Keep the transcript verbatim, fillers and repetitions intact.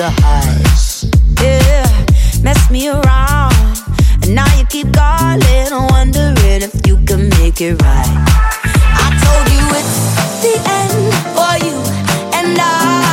the highs. Yeah, mess me around, and now you keep calling, wondering if you can make it right. I told you it's the end for you and I.